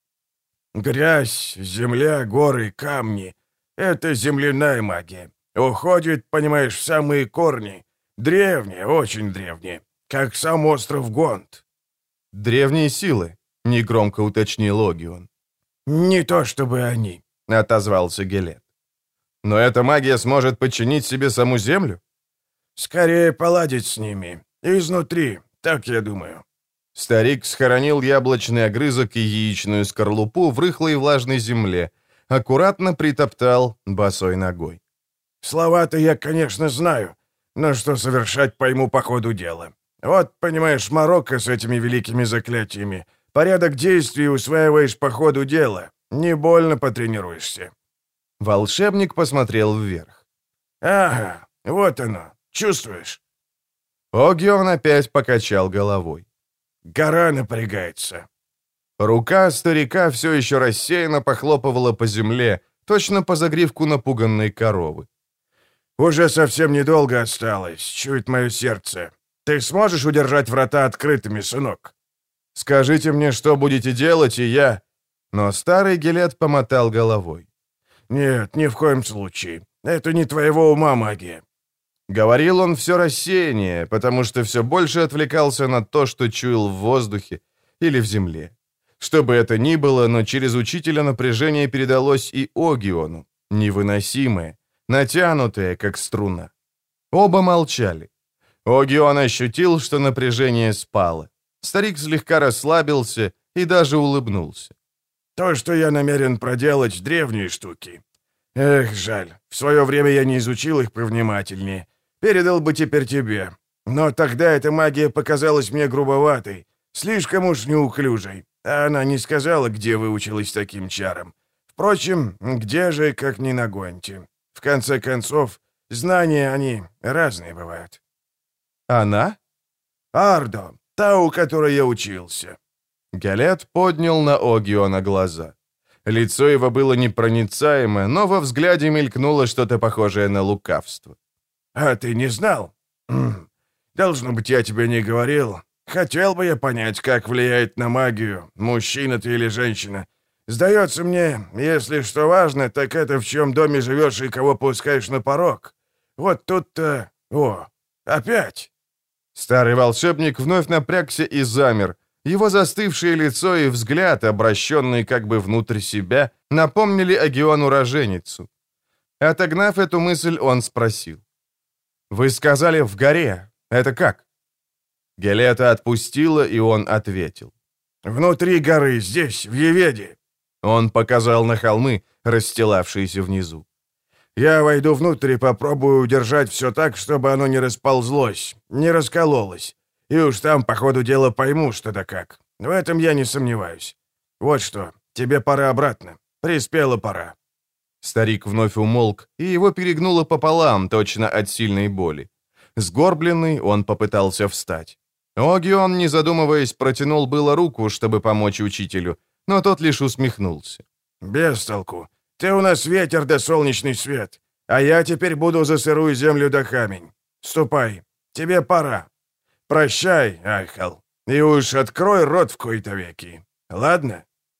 «Грязь, земля, горы, камни — это земляная магия. Уходит, понимаешь, в самые корни. Древняя, очень древняя, как сам остров Гонт». «Древние силы», — негромко уточнил Огион. «Не то чтобы они», — отозвался Гелет. «Но эта магия сможет подчинить себе саму землю?» «Скорее поладить с ними. Изнутри, так я думаю». Старик схоронил яблочный огрызок и яичную скорлупу в рыхлой влажной земле, аккуратно притоптал босой ногой. «Слова-то я, конечно, знаю, но что совершать пойму по ходу дела. Вот, понимаешь, Марокко с этими великими заклятиями. Порядок действий усваиваешь по ходу дела. Не больно потренируешься». Волшебник посмотрел вверх. «Ага, вот оно. Чувствуешь?» Огион опять покачал головой. «Гора напрягается». Рука старика все еще рассеянно похлопывала по земле, точно по загривку напуганной коровы. «Уже совсем недолго осталось, чует мое сердце. Ты сможешь удержать врата открытыми, сынок?» «Скажите мне, что будете делать, и я...» Но старый Гелет помотал головой. «Нет, ни в коем случае. Это не твоего ума магия». Говорил он все рассеяннее, потому что все больше отвлекался на то, что чуял в воздухе или в земле. Что бы это ни было, но через учителя напряжение передалось и Огиону, невыносимое, натянутое, как струна. Оба молчали. Огион ощутил, что напряжение спало. Старик слегка расслабился и даже улыбнулся. «То, что я намерен проделать, древние штуки. Эх, жаль, в свое время я не изучил их повнимательнее. Передал бы теперь тебе. Но тогда эта магия показалась мне грубоватой, слишком уж неуклюжей, а она не сказала, где выучилась таким чарам. Впрочем, где же, как ни на Гонте. В конце концов, знания, они разные бывают». «Она?» «Ардо, та, у которой я учился». Гелет поднял на Огиона глаза. Лицо его было непроницаемо, но во взгляде мелькнуло что-то похожее на лукавство. «А ты не знал? Должно быть, я тебе не говорил. Хотел бы я понять, как влияет на магию, мужчина ты или женщина. Сдается мне, если что важно, так это в чьем доме живешь и кого пускаешь на порог. Вот тут-то... О, опять!» Старый волшебник вновь напрягся и замер. Его застывшее лицо и взгляд, обращенный как бы внутрь себя, напомнили Огиону роженицу. Отогнав эту мысль, он спросил. «Вы сказали, в горе. Это как?» Гелета отпустила, и он ответил. «Внутри горы, здесь, в Еведе». Он показал на холмы, расстилавшиеся внизу. «Я войду внутрь и попробую удержать все так, чтобы оно не расползлось, не раскололось. И уж там, по ходу дела, пойму, что да как. В этом я не сомневаюсь. Вот что, тебе пора обратно. Приспела пора». Старик вновь умолк, и его перегнуло пополам, точно от сильной боли. Сгорбленный, он попытался встать. Огион, не задумываясь, протянул было руку, чтобы помочь учителю, но тот лишь усмехнулся. «Без толку. Ты у нас ветер да солнечный свет, а я теперь буду за сырую землю да камень. Ступай, тебе пора. Прощай, Айхал, и уж открой рот в кои-то веки. Ладно?»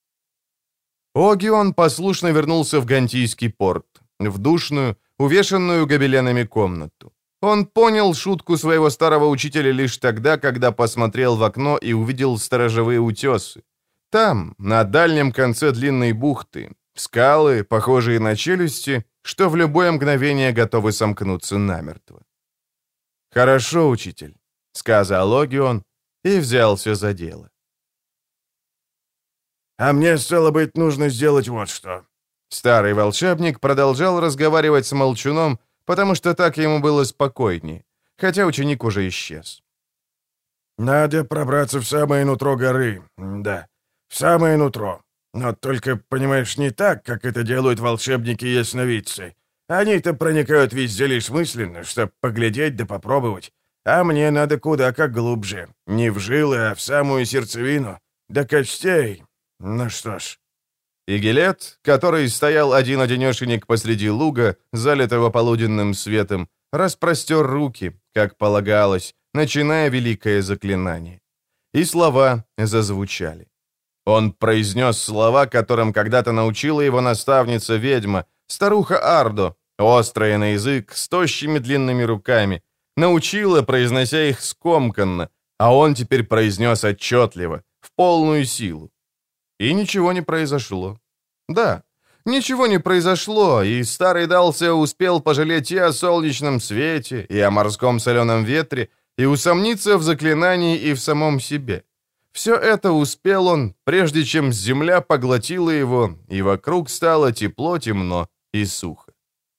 Огион послушно вернулся в Гантийский порт, в душную, увешанную гобеленами комнату. Он понял шутку своего старого учителя лишь тогда, когда посмотрел в окно и увидел сторожевые утесы. Там, на дальнем конце длинной бухты, скалы, похожие на челюсти, что в любое мгновение готовы сомкнуться намертво. «Хорошо, учитель», — сказал Огион и взялся за дело. «А мне, стало быть, нужно сделать вот что». Старый волшебник продолжал разговаривать с молчуном, потому что так ему было спокойнее, хотя ученик уже исчез. «Надо пробраться в самое нутро горы, да, в самое нутро. Но только, понимаешь, не так, как это делают волшебники и ясновидцы. Они-то проникают везде лишь мысленно, чтобы поглядеть да попробовать. А мне надо куда как глубже. Не в жилы, а в самую сердцевину. До костей. Ну что ж». И Гилет, который стоял один-одинешенек посреди луга, залитого полуденным светом, распростер руки, как полагалось, начиная великое заклинание. И слова зазвучали. Он произнес слова, которым когда-то научила его наставница-ведьма, старуха Ардо, острая на язык, с тощими длинными руками, научила, произнося их скомканно, а он теперь произнес отчетливо, в полную силу. И ничего не произошло. Да, ничего не произошло, и старый Дался успел пожалеть и о солнечном свете, и о морском соленом ветре, и усомниться в заклинании и в самом себе. Все это успел он, прежде чем земля поглотила его, и вокруг стало тепло, темно и сухо.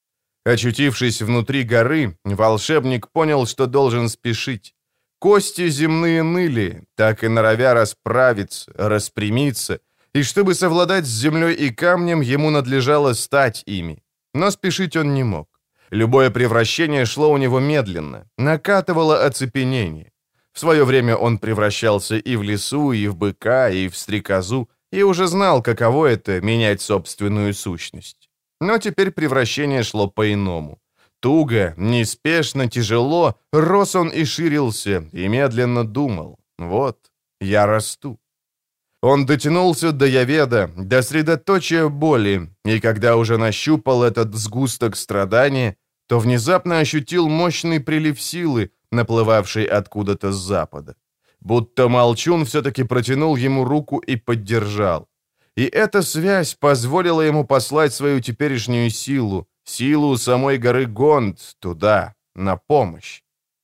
Очутившись внутри горы, волшебник понял, что должен спешить. Кости земные ныли, так и норовя расправиться, распрямиться, и чтобы совладать с землей и камнем, ему надлежало стать ими. Но спешить он не мог. Любое превращение шло у него медленно, накатывало оцепенение. В свое время он превращался и в лису, и в быка, и в стрекозу, и уже знал, каково это — менять собственную сущность. Но теперь превращение шло по-иному. Туго, неспешно, тяжело рос он и ширился, и медленно думал: вот, я расту. Он дотянулся до Яведа, до средоточия боли, и когда уже нащупал этот сгусток страдания, то внезапно ощутил мощный прилив силы, наплывавший откуда-то с запада. Будто молчун все-таки протянул ему руку и поддержал. И эта связь позволила ему послать свою теперешнюю силу, силу самой горы Гонд, туда, на помощь.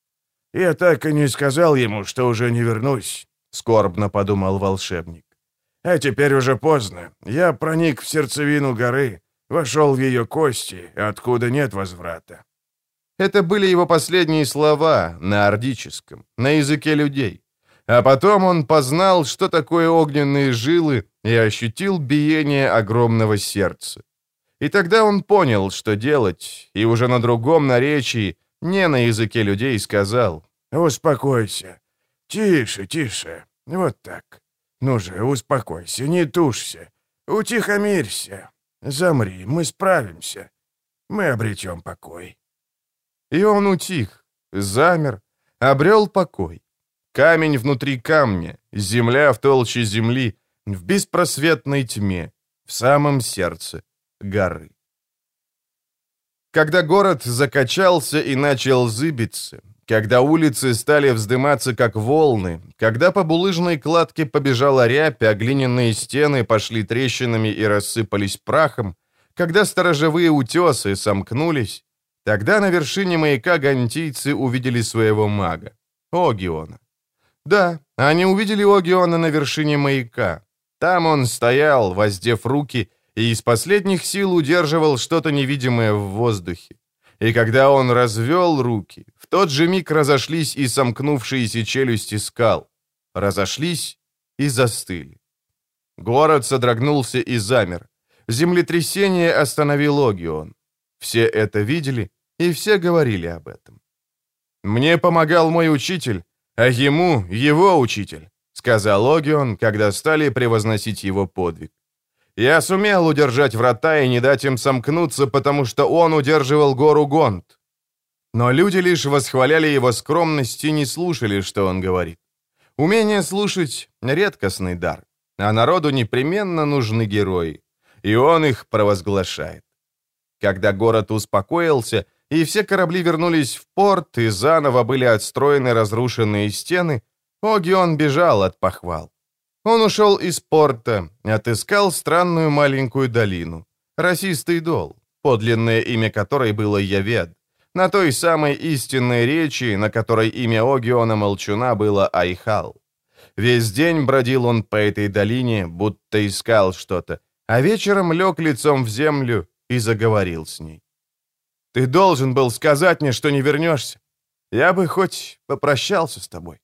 «Я так и не сказал ему, что уже не вернусь», — скорбно подумал волшебник. «А теперь уже поздно. Я проник в сердцевину горы, вошел в ее кости, откуда нет возврата». Это были его последние слова на ордическом, на языке людей. А потом он познал, что такое огненные жилы, и ощутил биение огромного сердца. И тогда он понял, что делать, и уже на другом наречии, не на языке людей, сказал: «Успокойся. Тише, тише. Вот так. Ну же, успокойся, не тушься. Утихомирься. Замри, мы справимся. Мы обретем покой». И он утих, замер, обрел покой. Камень внутри камня, земля в толще земли, в беспросветной тьме, в самом сердце горы. Когда город закачался и начал зыбиться, когда улицы стали вздыматься как волны, когда по булыжной кладке побежала рябь, а глиняные стены пошли трещинами и рассыпались прахом, когда сторожевые утесы сомкнулись, тогда на вершине маяка гантийцы увидели своего мага, Огиона. Да, они увидели Огиона на вершине маяка. Там он стоял, воздев руки, и из последних сил удерживал что-то невидимое в воздухе. И когда он развел руки, в тот же миг разошлись и сомкнувшиеся челюсти скал. Разошлись и застыли. Город содрогнулся и замер. Землетрясение остановил Огион. Все это видели, и все говорили об этом. «Мне помогал мой учитель, а ему его учитель», — сказал Огион, когда стали превозносить его подвиг. «Я сумел удержать врата и не дать им сомкнуться, потому что он удерживал гору Гонд». Но люди лишь восхваляли его скромность и не слушали, что он говорит. Умение слушать — редкостный дар, а народу непременно нужны герои, и он их провозглашает. Когда город успокоился, и все корабли вернулись в порт, и заново были отстроены разрушенные стены, Огион бежал от похвал. Он ушел из порта, отыскал странную маленькую долину. Росистый дол, подлинное имя которой было Явед, на той самой истинной речи, на которой имя Огиона Молчуна было Айхал. Весь день бродил он по этой долине, будто искал что-то, а вечером лег лицом в землю и заговорил с ней. «Ты должен был сказать мне, что не вернешься. Я бы хоть попрощался с тобой».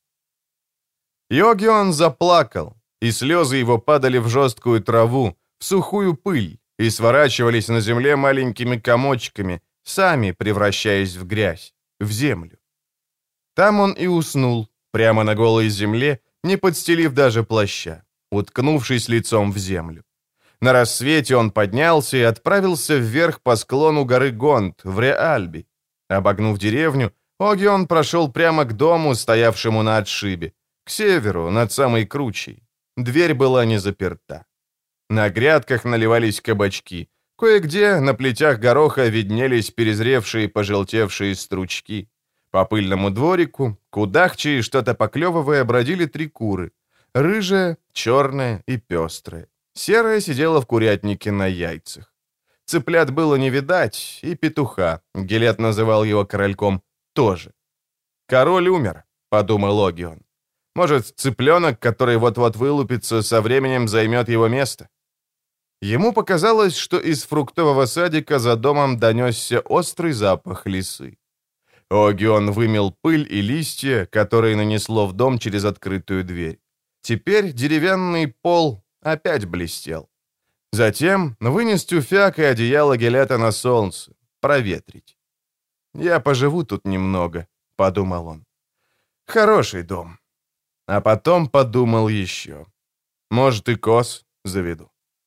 Огион заплакал, и слезы его падали в жесткую траву, в сухую пыль, и сворачивались на земле маленькими комочками, сами превращаясь в грязь, в землю. Там он и уснул, прямо на голой земле, не подстелив даже плаща, уткнувшись лицом в землю. На рассвете он поднялся и отправился вверх по склону горы Гонд, в Реальби. Обогнув деревню, Огион прошел прямо к дому, стоявшему на отшибе, к северу, над самой кручей. Дверь была не заперта. На грядках наливались кабачки. Кое-где на плетях гороха виднелись перезревшие пожелтевшие стручки. По пыльному дворику, кудахча и что-то поклевывая, бродили 3 куры. Рыжая, черная и пестрая. Серая сидела в курятнике на яйцах. Цыплят было не видать, и петуха, Гелет называл его корольком, тоже. «Король умер», — подумал Огион. «Может, цыпленок, который вот-вот вылупится, со временем займет его место?» Ему показалось, что из фруктового садика за домом донесся острый запах лисы. Огион вымел пыль и листья, которые нанесло в дом через открытую дверь. Теперь деревянный пол опять блестел. Затем вынес тюфяк и одеяло Гелета на солнце, проветрить. «Я поживу тут немного», — подумал он. «Хороший дом». А потом подумал еще. «Может, и коз заведу».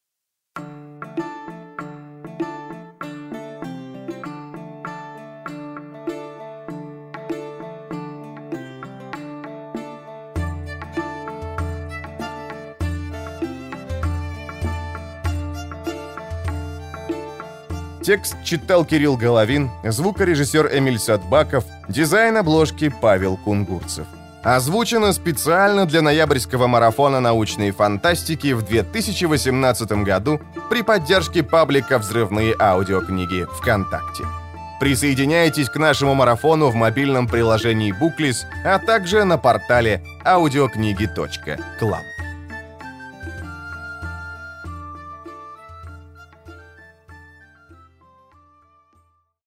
Текст читал Кирилл Головин, звукорежиссер Эмиль Садбаков, дизайн обложки Павел Кунгурцев. Озвучено специально для ноябрьского марафона научной фантастики в 2018 году при поддержке паблика «Взрывные аудиокниги» ВКонтакте. Присоединяйтесь к нашему марафону в мобильном приложении Booklist, а также на портале audiokniги.club.